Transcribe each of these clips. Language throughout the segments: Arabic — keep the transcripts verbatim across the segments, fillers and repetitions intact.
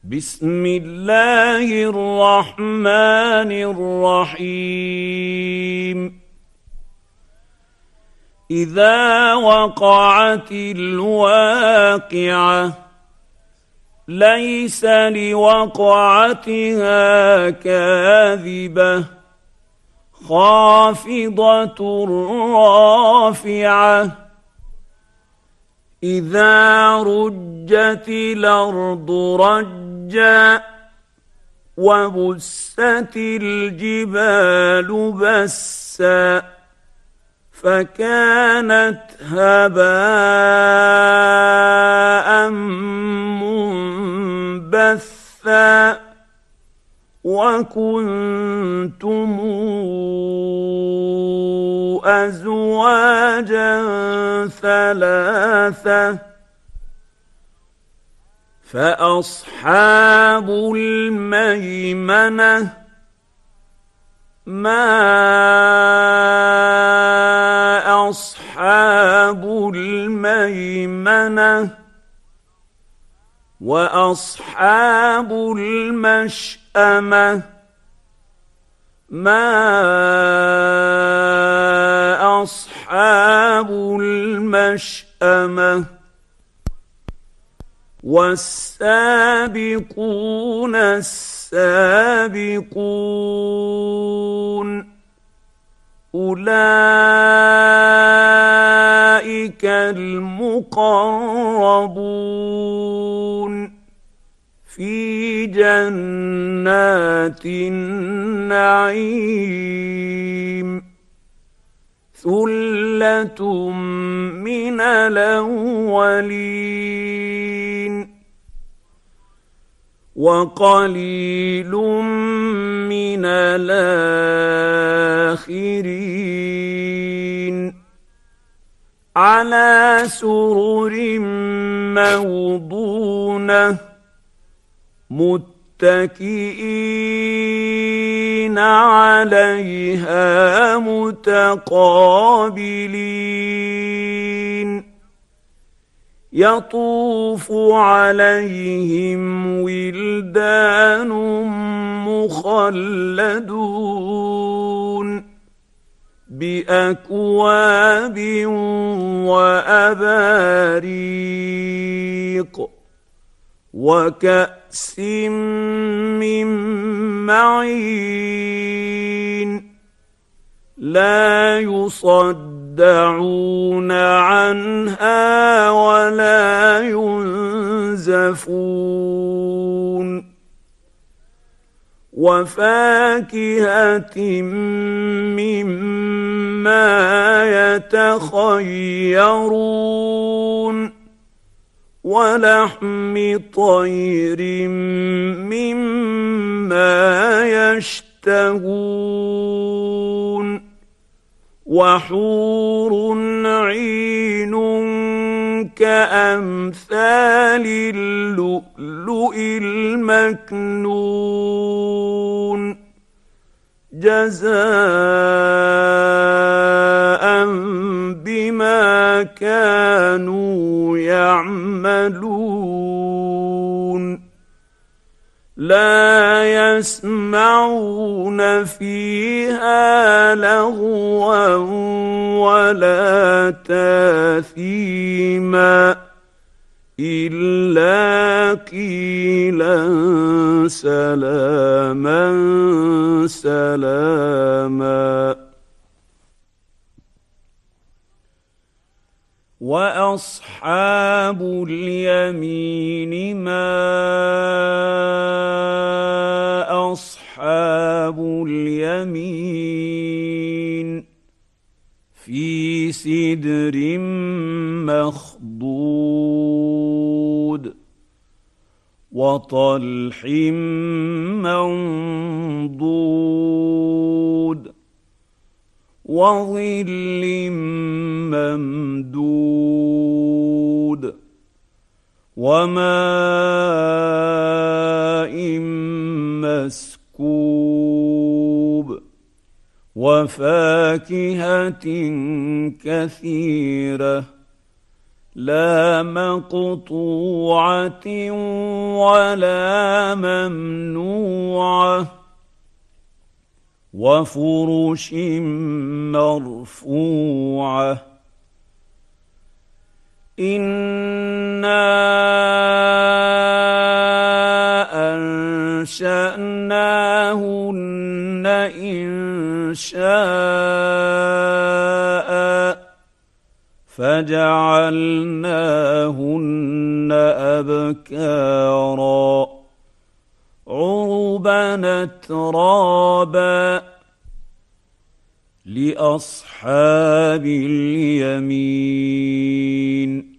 بسم الله الرحمن الرحيم. إذا وقعت الواقعة ليس لوقعتها كاذبة خافضة رافعة إذا رجت الأرض رجا وبست الجبال بسا فكانت هباء منبثا وكنتم أزواجا ثلاثة فأصحاب الميمنة ما أصحاب الميمنة وأصحاب المشأمة ما أصحاب المشأمة والسابقون السابقون أولئك المقربون في جنات النعيم ثلة من الأولين وقليل من الآخرين على سرر موضونة متكئين عليها متقابلين يطوف عليهم ولدان مخلدون بأكواب وأباريق وكأس من معين لا يصدعون عنها ولا ينزفون وفاكهة مما يتخيرون ولحم طير مما يشتهون وحور عين كأمثال اللؤلؤ المكنون جزاء بما كانوا يعملون لا يسمعون فيها لغوا ولا تاثيما إلا قيلا سلاما سلاما وأصحاب اليمين ما أصحاب اليمين في سدر مخضود وطلح منضود وظل ممدود وماء مسكوب وفاكهة كثيرة لا مقطوعة ولا ممنوعة وفرش مرفوعة إنا أنشأناهن إنشاء فجعلناهن أبكارا عربا أترابا لأصحاب اليمين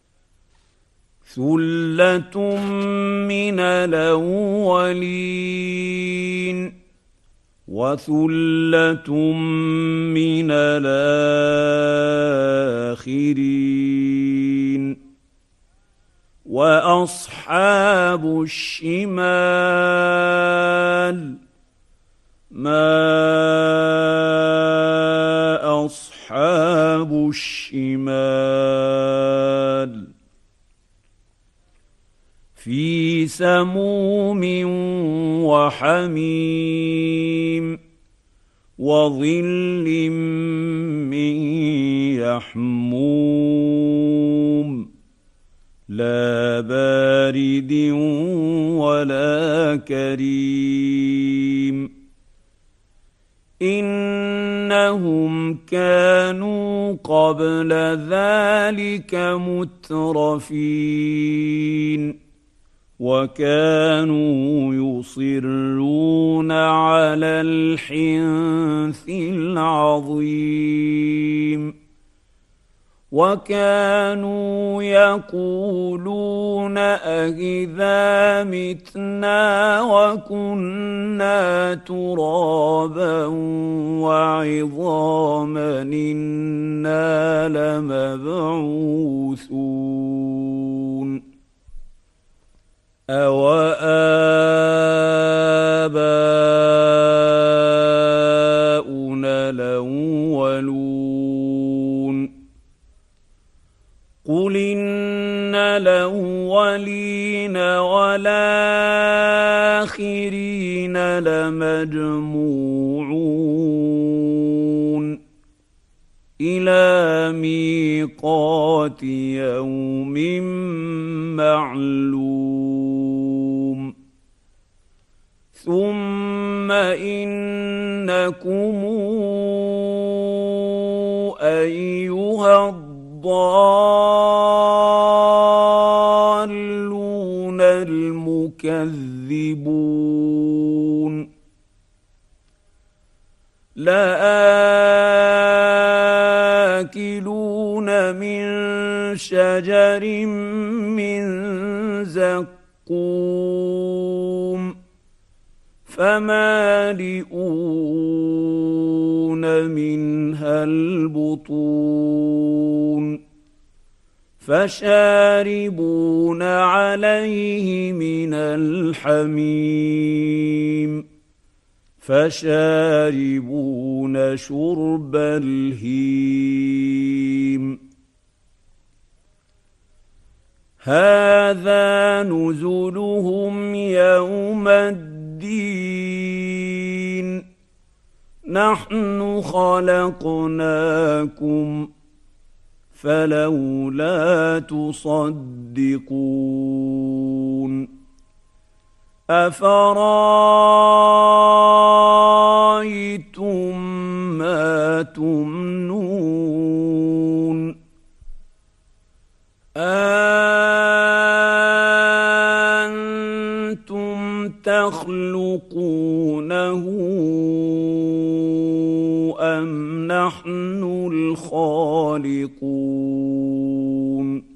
ثلة من الأولين وثلة من الآخرين وأصحاب الشمال ما أصحاب الشمال في سموم وحميم وظل من يحموم لا بارد ولا كريم إنهم كانوا قبل ذلك مترفين وكانوا يصرون على الحنث العظيم وكانوا يقولون أإذا متنا وكنا ترابا وعظاما إنا لمبعوثون أَوَآبَاؤُنَا الْأَوَّلُونَ قُلْ إِنَّ الْأَوَّلِينَ وَالْآخِرِينَ لَمَجْمُوعُونَ إِلَى مِيقَاتِ يَوْمٍ مَّعْلُومٍ ثُمَّ إِنَّكُمْ أَيُّهَا الضَّالُّونَ الْمُكَذِّبُونَ لَآكِلُونَ مِن شَجَرٍ مِّن زَقُّومٍ فَمَالِئُونَ مِنْهَا الْبُطُونَ فَشَارِبُونَ عَلَيْهِ مِنَ الْحَمِيمِ فَشَارِبُونَ شُرْبَ الْهِيمِ هَذَا نُزُلُهُمْ يَوْمَ الدِّينِ نَحْنُ خَلَقْنَاكُمْ فَلَوْلَا تُصَدِّقُونَ أَفَرَأَيْتُم مَّا تُمْنُونَ أَأَنتُمْ تَخْلُقُونَهُ أَمْ نَحْنُ الْخَالِقُونَ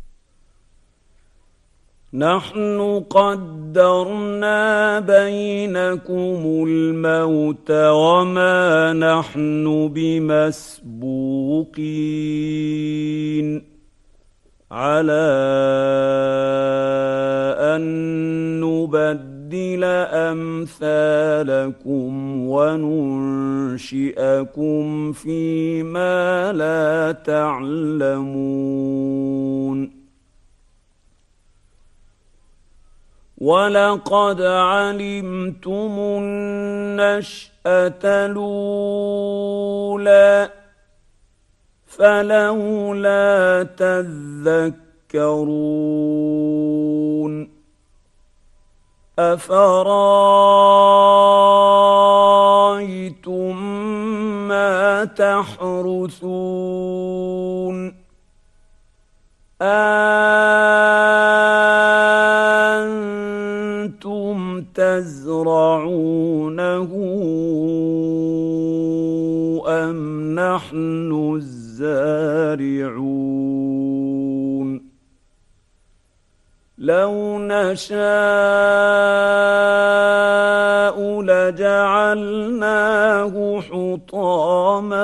نَحْنُ قَدَّرْنَا بَيْنَكُمُ الْمَوْتَ وَمَا نَحْنُ بِمَسْبُوقِينَ عَلَىٰ أَن نُّبَدِّلَ نبدل أمثالكم وننشئكم فيما لا تعلمون ولقد علمتم النشأة الأولى فلولا تذكرون أفرأيتم ما تحرثون أأنتم تزرعونه أم نحن الزارعون لو نشاء لجعلناه حطاما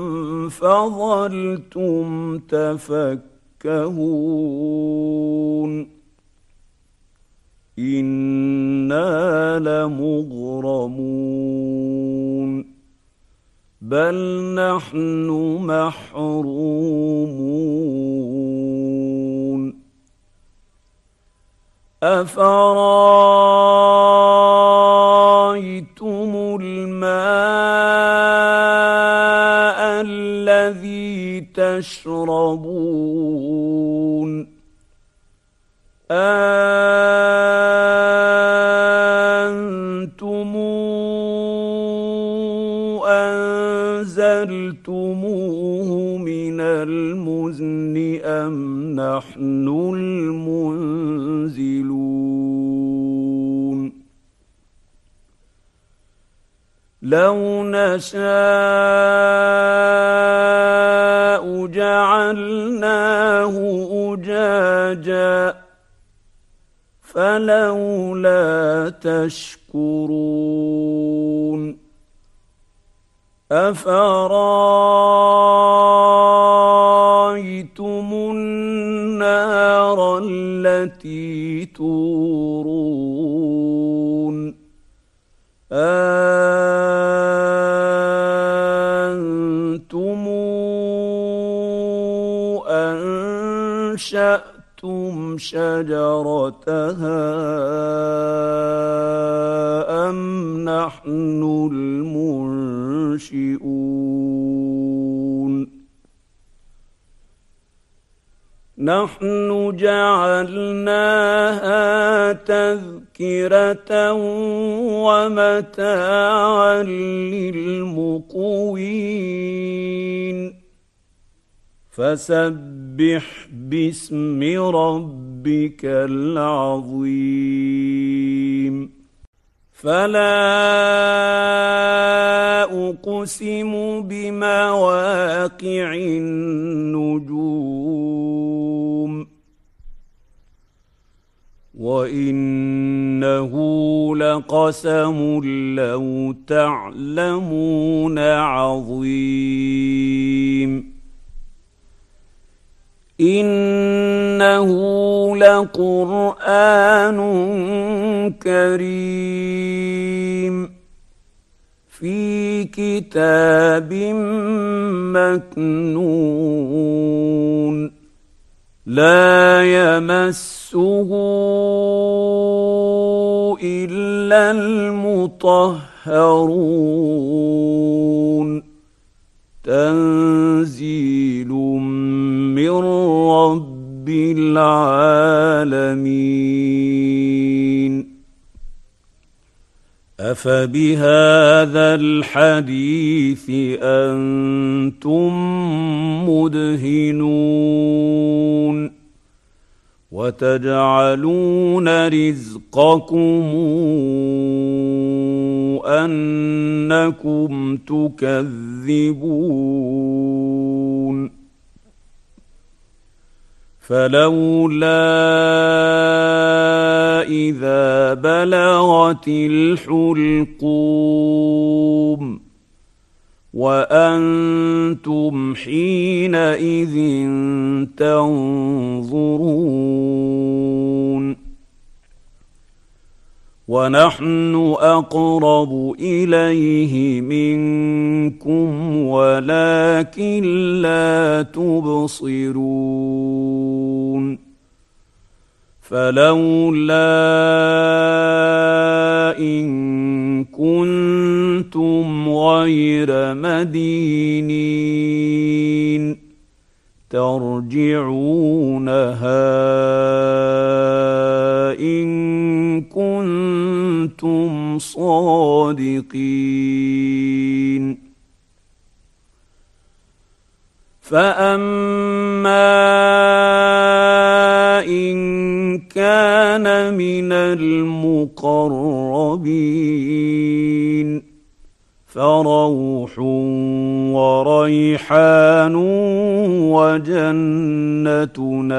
فظلتم تفكهون إنا لمغرمون بل نحن محرومون أفرأيتم الماء الذي تشربون أأنتم أنزلتموه من المزن أم نحن المنزلون لو نشاء جعلناه أجاجا فلولا تشكرون أفرأيتم النار التي تورون أأنتم أنشأتم شجرتها أم نحن المنشئون نحن جعلناها تذكرة ومتاعا للمقوين فسبح باسم ربك العظيم فلا أقسم بمواقع النجوم وإنه لقسم لو تعلمون عظيم إنه لقرآن كريم في كتاب مكنون لا يمسه إلا المطهرون تنزيل من رب العالمين أفبهذا الحديث أنتم مدهنون وتجعلون رزقكم أنكم تكذبون فلولا إذا بلغت الحلقوم وأنتم حينئذ تنظرون ونحن اقرب اليه منكم ولكن لا تبصرون فلولا ان كنتم غير مدينين ترجعونها ان كنتم صادقين فاما ان كان من المقربين فروح وريحان وجنة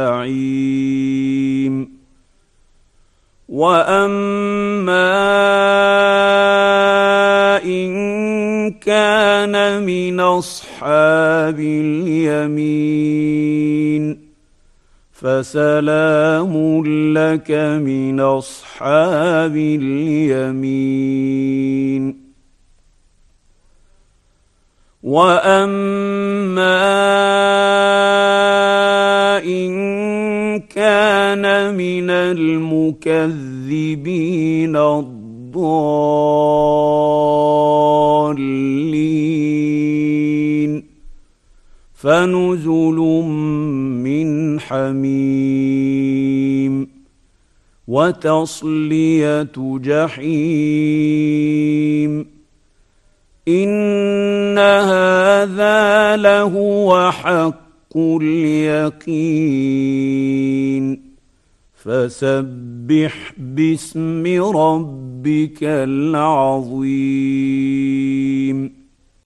نعيم واما ان كان من اصحاب اليمين فسلام لك من اصحاب اليمين واما ان كان من المكذبين الضالين فنزل من حميم وتصليه جحيم ان هذا لهو حق اليقين فسبح باسم ربك العظيم